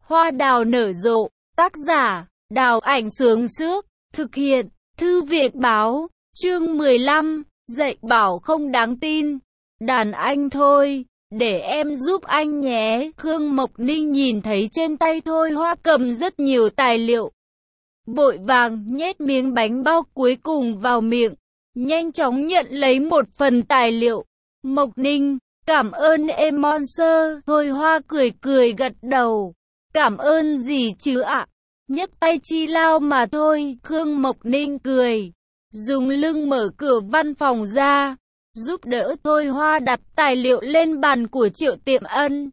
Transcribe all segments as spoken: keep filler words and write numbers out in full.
Hoa đào nở rộ, tác giả, Đào Ảnh Sướng Sước, thực hiện, Thư viện Báo, chương mười lăm, dạy bảo không đáng tin. Đàn anh thôi, để em giúp anh nhé. Khương Mộc Ninh nhìn thấy trên tay Thôi Hoa cầm rất nhiều tài liệu. Vội vàng nhét miếng bánh bao cuối cùng vào miệng, nhanh chóng nhận lấy một phần tài liệu. Mộc Ninh, cảm ơn em Monster. Thôi Hoa cười cười gật đầu. Cảm ơn gì chứ ạ? Nhấc tay chi lao mà thôi. Khương Mộc Ninh cười, dùng lưng mở cửa văn phòng ra, giúp đỡ Thôi Hoa đặt tài liệu lên bàn của Triệu Tiệm Ân.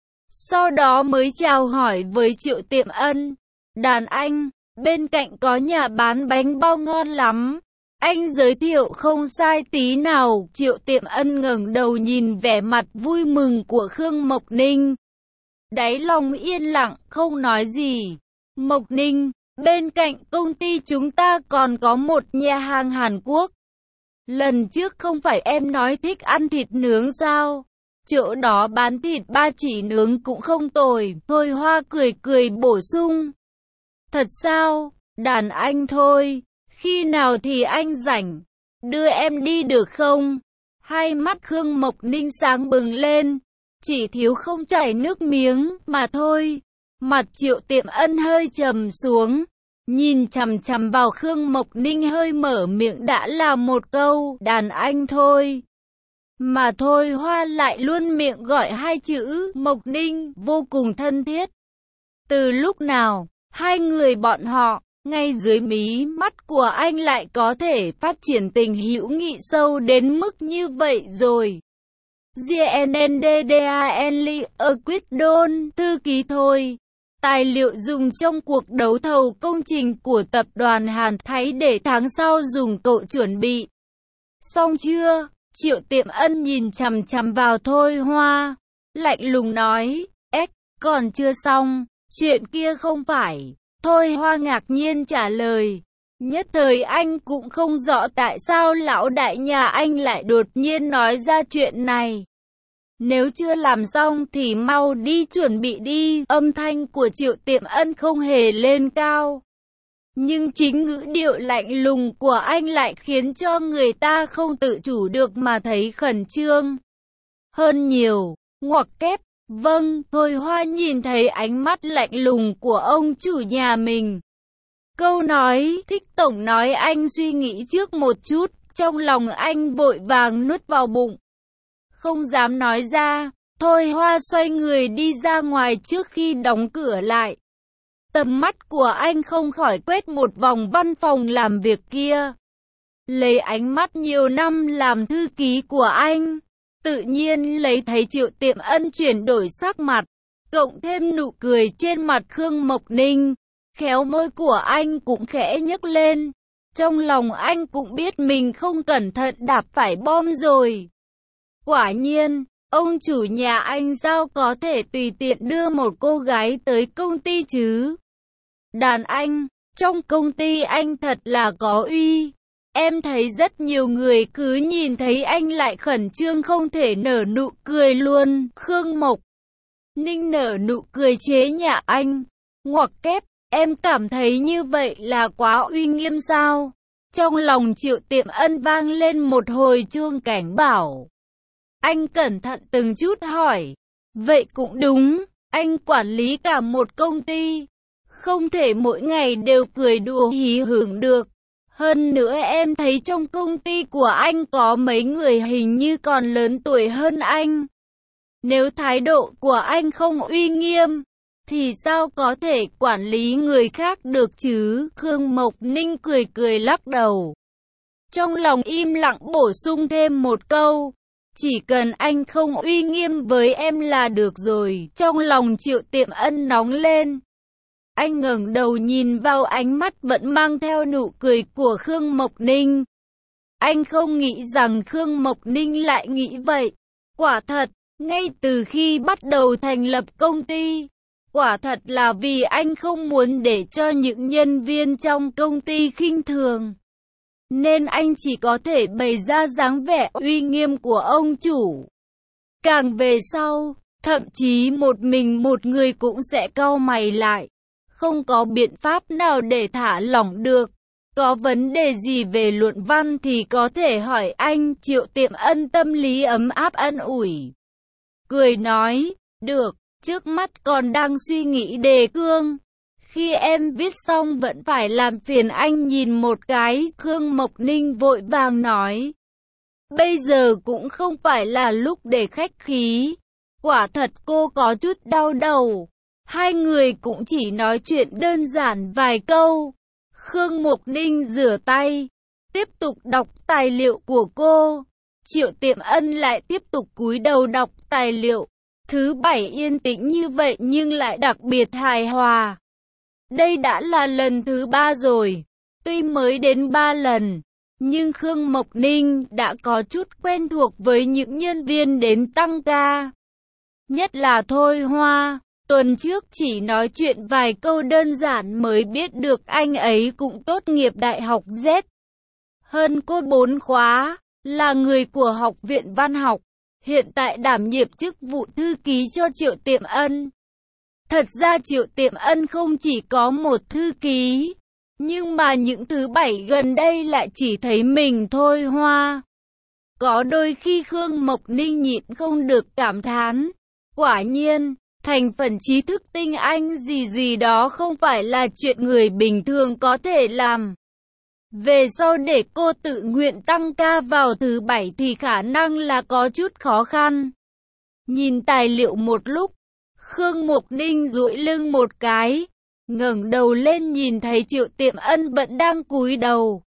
Sau đó mới chào hỏi với Triệu Tiệm Ân. Đàn anh, bên cạnh có nhà bán bánh bao ngon lắm. Anh giới thiệu không sai tí nào. Triệu Tiệm Ân ngẩng đầu nhìn vẻ mặt vui mừng của Khương Mộc Ninh. Đáy lòng yên lặng, không nói gì. Mộc Ninh, bên cạnh công ty chúng ta còn có một nhà hàng Hàn Quốc. Lần trước không phải em nói thích ăn thịt nướng sao? Chỗ đó bán thịt ba chỉ nướng cũng không tồi. Thôi Hoa cười cười bổ sung. Thật sao? Đàn anh thôi, khi nào thì anh rảnh, đưa em đi được không? Hai mắt Khương Mộc Ninh sáng bừng lên, chỉ thiếu không chảy nước miếng mà thôi. Mặt Triệu Tiệm Ân hơi trầm xuống, nhìn chằm chằm vào Khương Mộc Ninh, hơi mở miệng đã là một câu đàn anh thôi. Mà Thôi Hoa lại luôn miệng gọi hai chữ Mộc Ninh, vô cùng thân thiết. Từ lúc nào, hai người bọn họ, ngay dưới mí mắt của anh lại có thể phát triển tình hữu nghị sâu đến mức như vậy rồi? giê en en đê đê a Enly Equidon, thư ký Thôi. Tài liệu dùng trong cuộc đấu thầu công trình của tập đoàn Hàn Thái để tháng sau dùng cậu chuẩn bị. Xong chưa? Triệu Tiệm Ân nhìn chằm chằm vào Thôi Hoa, lạnh lùng nói, ếch, còn chưa xong, chuyện kia không phải. Thôi Hoa ngạc nhiên trả lời. Nhất thời anh cũng không rõ tại sao lão đại nhà anh lại đột nhiên nói ra chuyện này. Nếu chưa làm xong thì mau đi chuẩn bị đi. Âm thanh của Triệu Tiệm Ân không hề lên cao, nhưng chính ngữ điệu lạnh lùng của anh lại khiến cho người ta không tự chủ được mà thấy khẩn trương hơn nhiều. Ngoặc kép, vâng. Thôi Hoa nhìn thấy ánh mắt lạnh lùng của ông chủ nhà mình. Câu nói thích tổng nói anh suy nghĩ trước một chút, trong lòng anh vội vàng nuốt vào bụng, không dám nói ra. Thôi Hoa xoay người đi ra ngoài trước khi đóng cửa lại. Tầm mắt của anh không khỏi quét một vòng văn phòng làm việc kia. Lấy ánh mắt nhiều năm làm thư ký của anh, tự nhiên lấy thấy Triệu Tiệm Ân chuyển đổi sắc mặt, cộng thêm nụ cười trên mặt Khương Mộc Ninh, khéo môi của anh cũng khẽ nhấc lên. Trong lòng anh cũng biết mình không cẩn thận đạp phải bom rồi. Quả nhiên, ông chủ nhà anh sao có thể tùy tiện đưa một cô gái tới công ty chứ? Đàn anh, trong công ty anh thật là có uy. Em thấy rất nhiều người cứ nhìn thấy anh lại khẩn trương không thể nở nụ cười luôn. Khương Mộc Ninh nở nụ cười chế nhạo anh. Ngoặc kép, em cảm thấy như vậy là quá uy nghiêm sao? Trong lòng Triệu Tiệm Ân vang lên một hồi chuông cảnh bảo. Anh cẩn thận từng chút hỏi. Vậy cũng đúng, anh quản lý cả một công ty, không thể mỗi ngày đều cười đùa hí hửng được. Hơn nữa em thấy trong công ty của anh có mấy người hình như còn lớn tuổi hơn anh. Nếu thái độ của anh không uy nghiêm, thì sao có thể quản lý người khác được chứ? Khương Mộc Ninh cười cười lắc đầu. Trong lòng im lặng bổ sung thêm một câu. Chỉ cần anh không uy nghiêm với em là được rồi. Trong lòng Triệu Tiệm Ân nóng lên. Anh ngẩng đầu nhìn vào ánh mắt vẫn mang theo nụ cười của Khương Mộc Ninh. Anh không nghĩ rằng Khương Mộc Ninh lại nghĩ vậy. Quả thật, ngay từ khi bắt đầu thành lập công ty, quả thật là vì anh không muốn để cho những nhân viên trong công ty khinh thường, nên anh chỉ có thể bày ra dáng vẻ uy nghiêm của ông chủ. Càng về sau, Thậm chí một mình một người cũng sẽ cau mày lại. Không có biện pháp nào để thả lỏng được. Có vấn đề gì về luận văn thì có thể hỏi anh. Triệu Tiệm Ân tâm lý ấm áp ân ủi. Cười nói, được, trước mắt còn đang suy nghĩ đề cương. Khi em viết xong vẫn phải làm phiền anh nhìn một cái. Khương Mộc Ninh vội vàng nói. Bây giờ cũng không phải là lúc để khách khí. Quả thật cô có chút đau đầu. Hai người cũng chỉ nói chuyện đơn giản vài câu. Khương Mộc Ninh rửa tay, tiếp tục đọc tài liệu của cô. Triệu Tiệm Ân lại tiếp tục cúi đầu đọc tài liệu. Thứ bảy yên tĩnh như vậy nhưng lại đặc biệt hài hòa. Đây đã là lần thứ ba rồi. Tuy mới đến ba lần, nhưng Khương Mộc Ninh đã có chút quen thuộc với những nhân viên đến tăng ca. Nhất là Thôi Hoa. Tuần trước chỉ nói chuyện vài câu đơn giản mới biết được anh ấy cũng tốt nghiệp Đại học Z. Hơn cô bốn khóa, là người của Học viện Văn học, hiện tại đảm nhiệm chức vụ thư ký cho Triệu Tiệm Ân. Thật ra Triệu Tiệm Ân không chỉ có một thư ký, nhưng mà những thứ bảy gần đây lại chỉ thấy mình Thôi Hoa. Có đôi khi Khương Mộc Ninh nhịn không được cảm thán, quả nhiên, thành phần trí thức tinh anh gì gì đó không phải là chuyện người bình thường có thể làm. Về sau để cô tự nguyện tăng ca vào thứ bảy thì khả năng là có chút khó khăn. Nhìn tài liệu một lúc, Khương Mộc Ninh duỗi lưng một cái, ngẩng đầu lên nhìn thấy Triệu Tiệm Ân vẫn đang cúi đầu.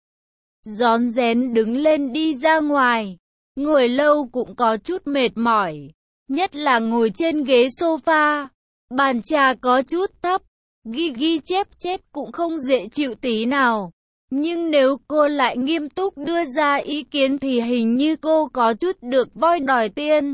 Rón rén đứng lên đi ra ngoài, ngồi lâu cũng có chút mệt mỏi. Nhất là ngồi trên ghế sofa, bàn trà có chút thấp, ghi ghi chép chép cũng không dễ chịu tí nào. Nhưng nếu cô lại nghiêm túc đưa ra ý kiến thì hình như cô có chút được voi đòi tiên.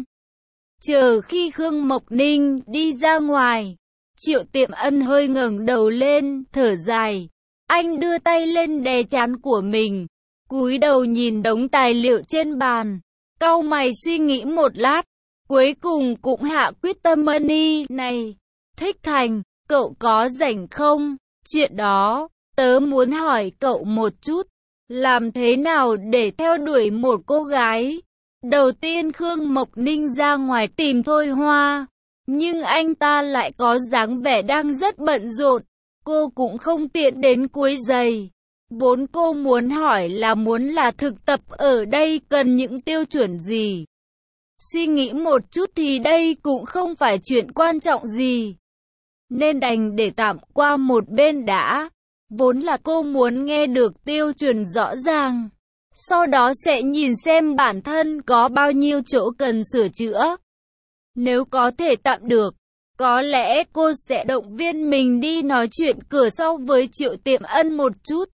Chờ khi Khương Mộc Ninh đi ra ngoài, Triệu Tiệm Ân hơi ngẩng đầu lên, thở dài. Anh đưa tay lên đè trán của mình, cúi đầu nhìn đống tài liệu trên bàn, cau mày suy nghĩ một lát. Cuối cùng cũng hạ quyết tâm money này. Thích Thành, cậu có rảnh không? Chuyện đó, tớ muốn hỏi cậu một chút. Làm thế nào để theo đuổi một cô gái? Đầu tiên Khương Mộc Ninh ra ngoài tìm Thôi Hoa. Nhưng anh ta lại có dáng vẻ đang rất bận rộn. Cô cũng không tiện đến quấy giày. Vốn cô muốn hỏi là muốn là thực tập ở đây cần những tiêu chuẩn gì? Suy nghĩ một chút thì đây cũng không phải chuyện quan trọng gì, nên đành để tạm qua một bên đã. Vốn là cô muốn nghe được tiêu chuẩn rõ ràng, sau đó sẽ nhìn xem bản thân có bao nhiêu chỗ cần sửa chữa. Nếu có thể tạm được, có lẽ cô sẽ động viên mình đi nói chuyện cửa sau với Triệu Tiệm Ân một chút.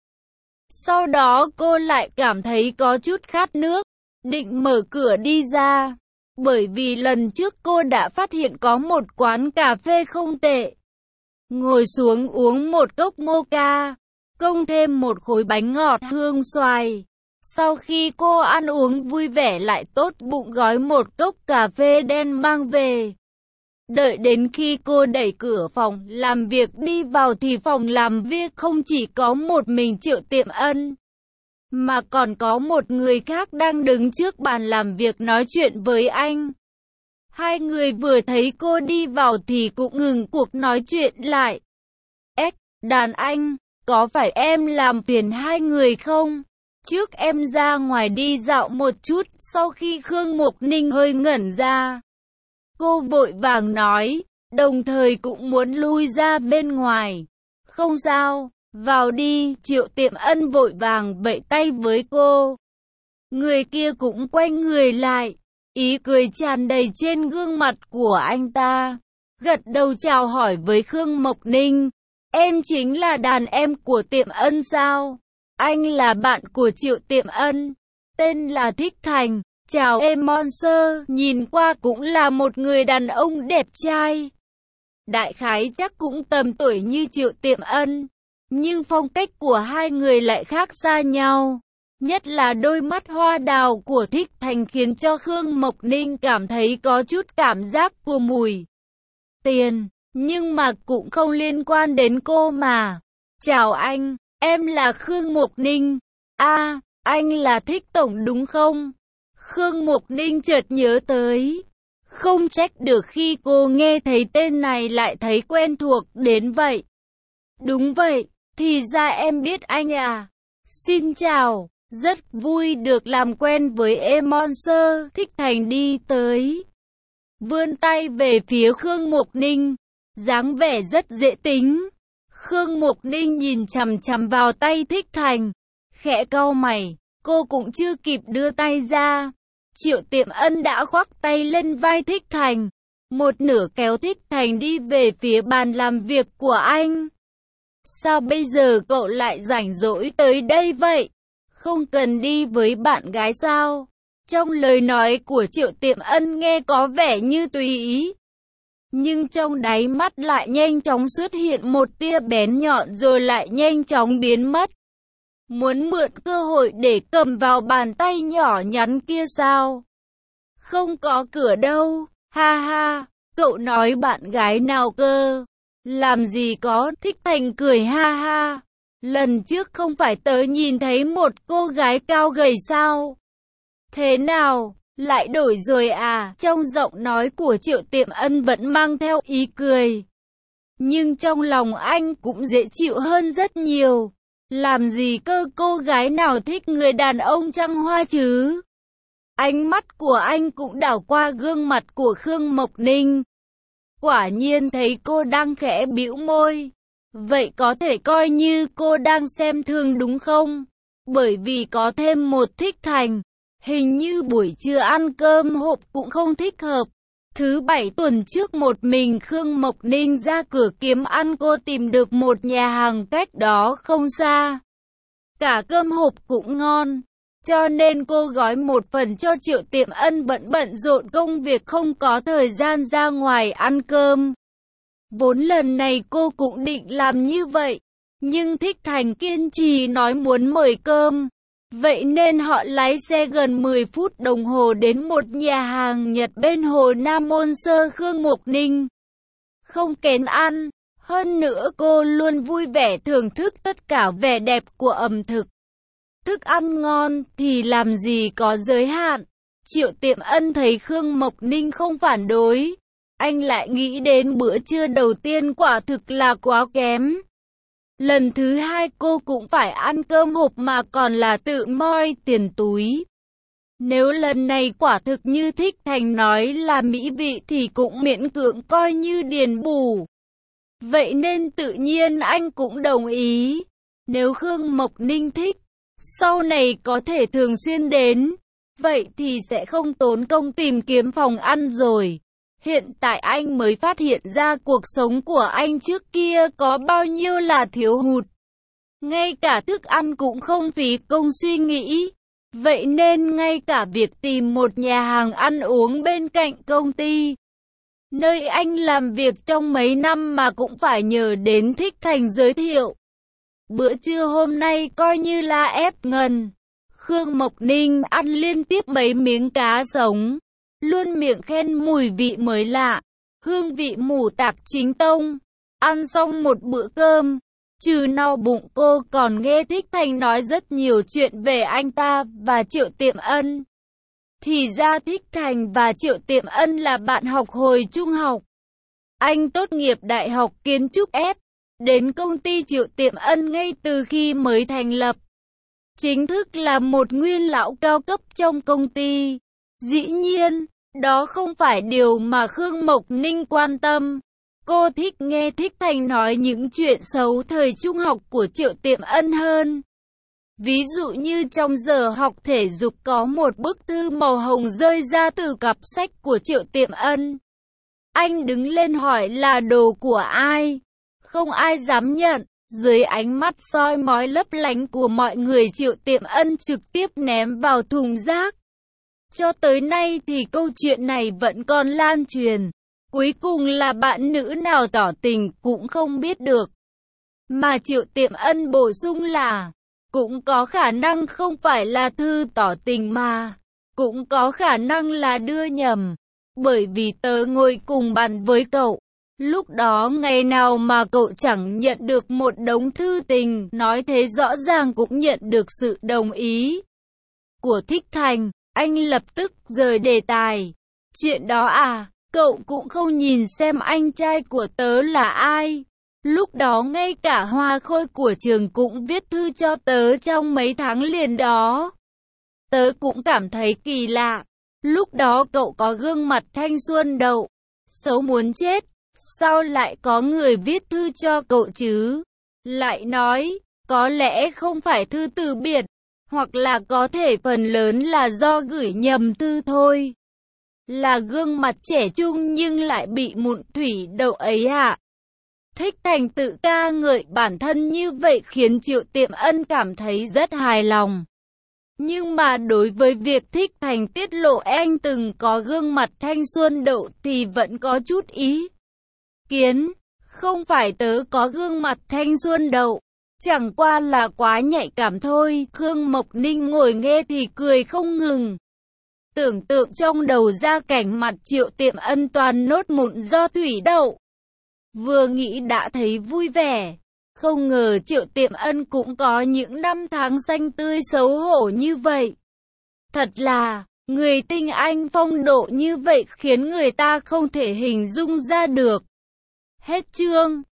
Sau đó cô lại cảm thấy có chút khát nước, định mở cửa đi ra. Bởi vì lần trước cô đã phát hiện có một quán cà phê không tệ. Ngồi xuống uống một cốc mocha, cộng thêm một khối bánh ngọt hương xoài. Sau khi cô ăn uống vui vẻ lại tốt bụng gói một cốc cà phê đen mang về. Đợi đến khi cô đẩy cửa phòng làm việc đi vào thì phòng làm việc không chỉ có một mình Triệu Tiệm Ân, mà còn có một người khác đang đứng trước bàn làm việc nói chuyện với anh. Hai người vừa thấy cô đi vào thì cũng ngừng cuộc nói chuyện lại. Ếch, đàn anh, có phải em làm phiền hai người không? Trước em ra ngoài đi dạo một chút. Sau khi Khương Mộc Ninh hơi ngẩn ra, cô vội vàng nói, đồng thời cũng muốn lui ra bên ngoài. Không sao, vào đi. Triệu Tiệm Ân vội vàng vẫy tay với cô. Người kia cũng quay người lại, ý cười tràn đầy trên gương mặt của anh ta. Gật đầu chào hỏi với Khương Mộc Ninh. Em chính là đàn em của Tiệm Ân sao? Anh là bạn của Triệu Tiệm Ân, tên là Thích Thành. Chào em Monster, nhìn qua cũng là một người đàn ông đẹp trai. Đại khái chắc cũng tầm tuổi như Triệu Tiệm Ân, nhưng phong cách của hai người lại khác xa nhau. Nhất là đôi mắt hoa đào của Thích Thành khiến cho Khương Mộc Ninh cảm thấy có chút cảm giác của mùi tiền, nhưng mà cũng không liên quan đến cô mà. Chào anh, em là Khương Mộc Ninh. À, anh là Thích Tổng đúng không? Khương Mộc Ninh chợt nhớ tới. Không trách được khi cô nghe thấy tên này lại thấy quen thuộc đến vậy. Đúng vậy, thì ra em biết anh à. Xin chào, rất vui được làm quen với em Monster. Thích Thành đi tới, vươn tay về phía Khương Mộc Ninh, dáng vẻ rất dễ tính. Khương Mộc Ninh nhìn chằm chằm vào tay Thích Thành, khẽ cau mày, cô cũng chưa kịp đưa tay ra. Triệu Tiệm Ân đã khoác tay lên vai Thích Thành, một nửa kéo Thích Thành đi về phía bàn làm việc của anh. Sao bây giờ cậu lại rảnh rỗi tới đây vậy? Không cần đi với bạn gái sao? Trong lời nói của Triệu Tiệm Ân nghe có vẻ như tùy ý, nhưng trong đáy mắt lại nhanh chóng xuất hiện một tia bén nhọn rồi lại nhanh chóng biến mất. Muốn mượn cơ hội để cầm vào bàn tay nhỏ nhắn kia sao? Không có cửa đâu, ha ha, cậu nói bạn gái nào cơ? Làm gì có. Thích Thành cười ha ha. Lần trước không phải tớ nhìn thấy một cô gái cao gầy sao? Thế nào, lại đổi rồi à? Trong giọng nói của Triệu Tiệm Ân vẫn mang theo ý cười, nhưng trong lòng anh cũng dễ chịu hơn rất nhiều. Làm gì cơ, cô gái nào thích người đàn ông trăng hoa chứ? Ánh mắt của anh cũng đảo qua gương mặt của Khương Mộc Ninh. Quả nhiên thấy cô đang khẽ bĩu môi. Vậy có thể coi như cô đang xem thường đúng không? Bởi vì có thêm một Thích Thành, hình như buổi trưa ăn cơm hộp cũng không thích hợp. Thứ bảy tuần trước một mình Khương Mộc Ninh ra cửa kiếm ăn, cô tìm được một nhà hàng cách đó không xa. Cả cơm hộp cũng ngon, cho nên cô gói một phần cho Triệu Tiệm Ân bận bận rộn công việc không có thời gian ra ngoài ăn cơm. Vốn lần này cô cũng định làm như vậy, nhưng Thích Thành kiên trì nói muốn mời cơm. Vậy nên họ lái xe gần mười phút đồng hồ đến một nhà hàng Nhật bên Hồ Nam Môn Sơ. Khương Mộc Ninh không kén ăn, hơn nữa cô luôn vui vẻ thưởng thức tất cả vẻ đẹp của ẩm thực. Thức ăn ngon thì làm gì có giới hạn. Triệu Tiệm Ân thấy Khương Mộc Ninh không phản đối, anh lại nghĩ đến bữa trưa đầu tiên quả thực là quá kém. Lần thứ hai cô cũng phải ăn cơm hộp mà còn là tự moi tiền túi. Nếu lần này quả thực như Thích Thành nói là mỹ vị thì cũng miễn cưỡng coi như điền bù. Vậy nên tự nhiên anh cũng đồng ý. Nếu Khương Mộc Ninh thích, sau này có thể thường xuyên đến, vậy thì sẽ không tốn công tìm kiếm phòng ăn rồi. Hiện tại anh mới phát hiện ra cuộc sống của anh trước kia có bao nhiêu là thiếu hụt. Ngay cả thức ăn cũng không phí công suy nghĩ. Vậy nên ngay cả việc tìm một nhà hàng ăn uống bên cạnh công ty, nơi anh làm việc trong mấy năm mà cũng phải nhờ đến Thích Thành giới thiệu. Bữa trưa hôm nay coi như là ép ngần. Khương Mộc Ninh ăn liên tiếp mấy miếng cá sống, luôn miệng khen mùi vị mới lạ, hương vị mù tạc chính tông. Ăn xong một bữa cơm, trừ no bụng cô còn nghe Thích Thành nói rất nhiều chuyện về anh ta và Triệu Tiệm Ân. Thì ra Thích Thành và Triệu Tiệm Ân là bạn học hồi trung học. Anh tốt nghiệp Đại học Kiến trúc F, đến công ty Triệu Tiệm Ân ngay từ khi mới thành lập. Chính thức là một nguyên lão cao cấp trong công ty. Dĩ nhiên, đó không phải điều mà Khương Mộc Ninh quan tâm. Cô thích nghe Thích Thành nói những chuyện xấu thời trung học của Triệu Tiệm Ân hơn. Ví dụ như trong giờ học thể dục có một bức thư màu hồng rơi ra từ cặp sách của Triệu Tiệm Ân. Anh đứng lên hỏi là đồ của ai. Không ai dám nhận. Dưới ánh mắt soi mói lấp lánh của mọi người, Triệu Tiệm Ân trực tiếp ném vào thùng rác. Cho tới nay thì câu chuyện này vẫn còn lan truyền. Cuối cùng là bạn nữ nào tỏ tình cũng không biết được. Mà Triệu Tiệm Ân bổ sung là, Cũng có khả năng không phải là thư tỏ tình mà, cũng có khả năng là đưa nhầm. Bởi vì tớ ngồi cùng bàn với cậu. Lúc đó ngày nào mà cậu chẳng nhận được một đống thư tình, nói thế rõ ràng cũng nhận được sự đồng ý của Thích Thành. Anh lập tức rời đề tài. Chuyện đó à, cậu cũng không nhìn xem anh trai của tớ là ai. Lúc đó ngay cả hoa khôi của trường cũng viết thư cho tớ trong mấy tháng liền đó. Tớ cũng cảm thấy kỳ lạ. Lúc đó cậu có gương mặt thanh xuân đậu, xấu muốn chết. Sao lại có người viết thư cho cậu chứ? Lại nói, có lẽ không phải thư từ biệt, hoặc là có thể phần lớn là do gửi nhầm thư thôi. Là gương mặt trẻ trung nhưng lại bị mụn thủy đậu ấy ạ. Thích Thành tự ca ngợi bản thân như vậy khiến Triệu Tiệm Ân cảm thấy rất hài lòng. Nhưng mà đối với việc Thích Thành tiết lộ anh từng có gương mặt thanh xuân đậu thì vẫn có chút ý kiến. Không phải tớ có gương mặt thanh xuân đậu, chẳng qua là quá nhạy cảm thôi. Khương Mộc Ninh ngồi nghe thì cười không ngừng. Tưởng tượng trong đầu ra cảnh mặt Triệu Tiệm Ân toàn nốt mụn do thủy đậu. Vừa nghĩ đã thấy vui vẻ. Không ngờ Triệu Tiệm Ân cũng có những năm tháng xanh tươi xấu hổ như vậy. Thật là, người tinh anh phong độ như vậy khiến người ta không thể hình dung ra được. Hết chương.